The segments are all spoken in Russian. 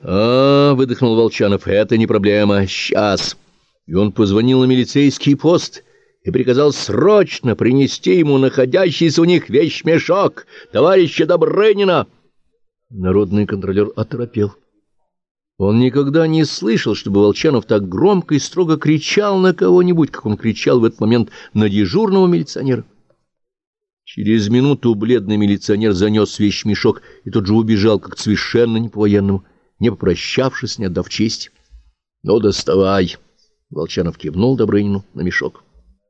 Выдохнул Волчанов, — это не проблема, сейчас. И он позвонил на милицейский пост и приказал срочно принести ему находящийся у них вещмешок товарища Добрынина. Народный контролер оторопел. Он никогда не слышал, чтобы Волчанов так громко и строго кричал на кого-нибудь, как он кричал в этот момент на дежурного милиционера. Через минуту бледный милиционер занес вещмешок и тут же убежал, как совершенно не по-военному, не попрощавшись, не отдав честь. — Ну, доставай! — Волчанов кивнул Добрынину на мешок.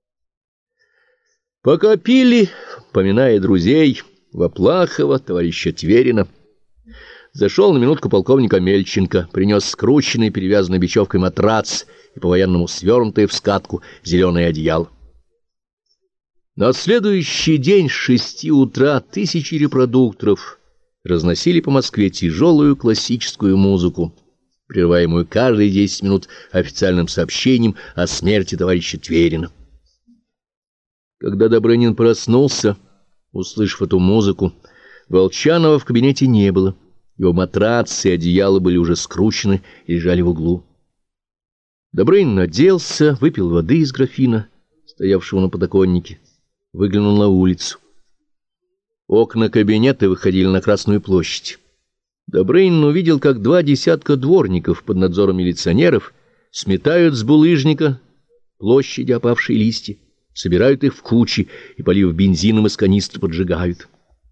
Пока пили, поминая друзей, Воплахова, товарища Тверина, зашел на минутку полковник Амельченко, принес скрученный, перевязанный бечевкой матрац и по-военному свернутое в скатку зеленое одеяло. На следующий день с 6 утра тысячи репродукторов разносили по Москве тяжелую классическую музыку, прерываемую каждые 10 минут официальным сообщением о смерти товарища Тверина. Когда Добрынин проснулся, услышав эту музыку, Волчанова в кабинете не было. Его матрац и одеяло были уже скручены и лежали в углу. Добрынин оделся, выпил воды из графина, стоявшего на подоконнике, выглянул на улицу. Окна кабинета выходили на Красную площадь. Добрынин увидел, как 2 десятка дворников под надзором милиционеров сметают с булыжника площади опавшие листья, собирают их в кучи и, полив бензином из канистры, поджигают.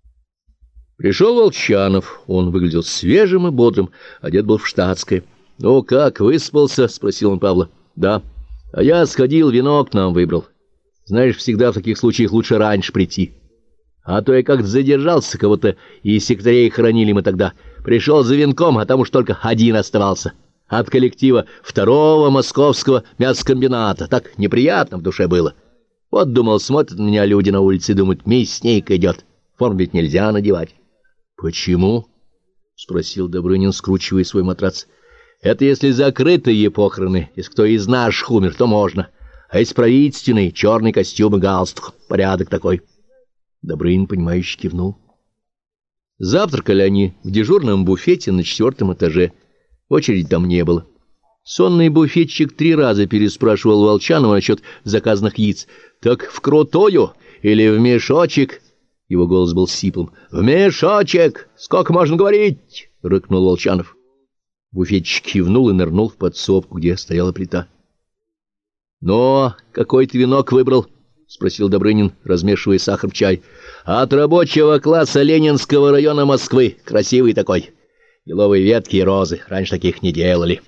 Пришел Волчанов. Он выглядел свежим и бодрым, одет был в штатское. — Ну как, выспался? — спросил он Павла. — Да. — А я сходил, венок нам выбрал. Знаешь, всегда в таких случаях лучше раньше прийти. А то я как-то задержался, кого-то из секретарей хоронили мы тогда. Пришел за венком, а там уж только один оставался. От коллектива 2-го московского мясокомбината. Так неприятно в душе было. Вот, думал, смотрят на меня люди на улице и думают, мясник идет. Форму ведь нельзя надевать. — Почему? — спросил Добрынин, скручивая свой матрац. — Это если закрытые похороны. Если кто из наших умер, то можно. А если правительственный, черный костюм и галстук. Порядок такой. Добрынин, понимающе кивнул. Завтракали они в дежурном буфете на 4-м этаже. Очереди там не было. Сонный буфетчик 3 раза переспрашивал Волчанова насчет заказанных яиц. — Так в крутую или в мешочек? Его голос был сиплым. — В мешочек! Сколько можно говорить? — рыкнул Волчанов. Буфетчик кивнул и нырнул в подсобку, где стояла плита. — Но какой ты венок выбрал? — спросил Добрынин, размешивая сахар в чай. — От рабочего класса Ленинского района Москвы. Красивый такой. Еловые ветки и розы. Раньше таких не делали.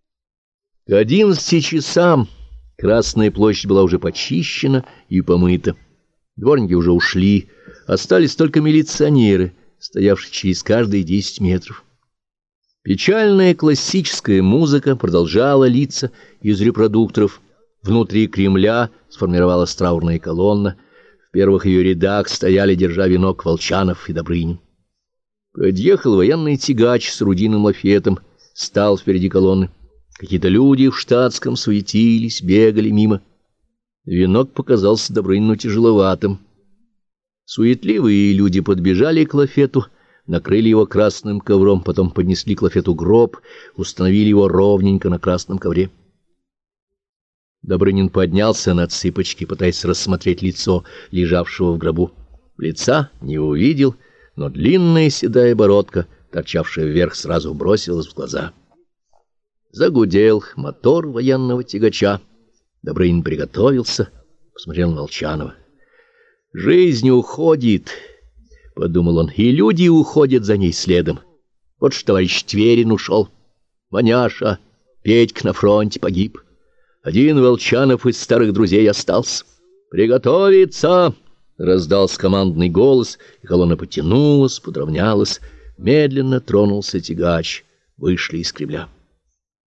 К 11 часам Красная площадь была уже почищена и помыта. Дворники уже ушли. Остались только милиционеры, стоявшие через каждые 10 метров. Печальная классическая музыка продолжала литься из репродукторов. Внутри Кремля сформировалась траурная колонна. В первых ее рядах стояли, держа венок, Волчанов и Добрынин. Подъехал военный тягач с орудийным лафетом, стал впереди колонны. Какие-то люди в штатском суетились, бегали мимо. Венок показался Добрынину тяжеловатым. Суетливые люди подбежали к лафету, накрыли его красным ковром, потом поднесли к лафету гроб, установили его ровненько на красном ковре. Добрынин поднялся на цыпочки, пытаясь рассмотреть лицо лежавшего в гробу. Лица не увидел, но длинная седая бородка, торчавшая вверх, сразу бросилась в глаза. Загудел мотор военного тягача. Добрынин приготовился, посмотрел на Волчанова. «Жизнь уходит», — подумал он, — «и люди уходят за ней следом. Вот что товарищ Тверин ушел, Маняша, Петька на фронте погиб. Один Волчанов из старых друзей остался. «Приготовиться!» — раздался командный голос, и колонна потянулась, подровнялась. Медленно тронулся тягач. Вышли из Кремля.